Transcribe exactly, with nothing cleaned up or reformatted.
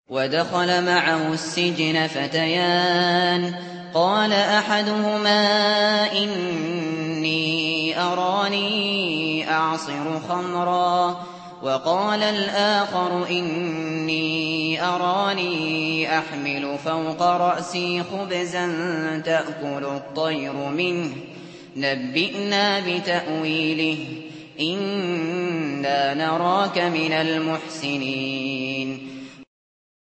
ودخل معه السجن فتيان قال أحدهما إني أراني أعصر خمرا وقال الآخر إني أراني أحمل فوق رأسي خبزا تأكل الطير منه نبئنا بتأويله إنا نراك من المحسنين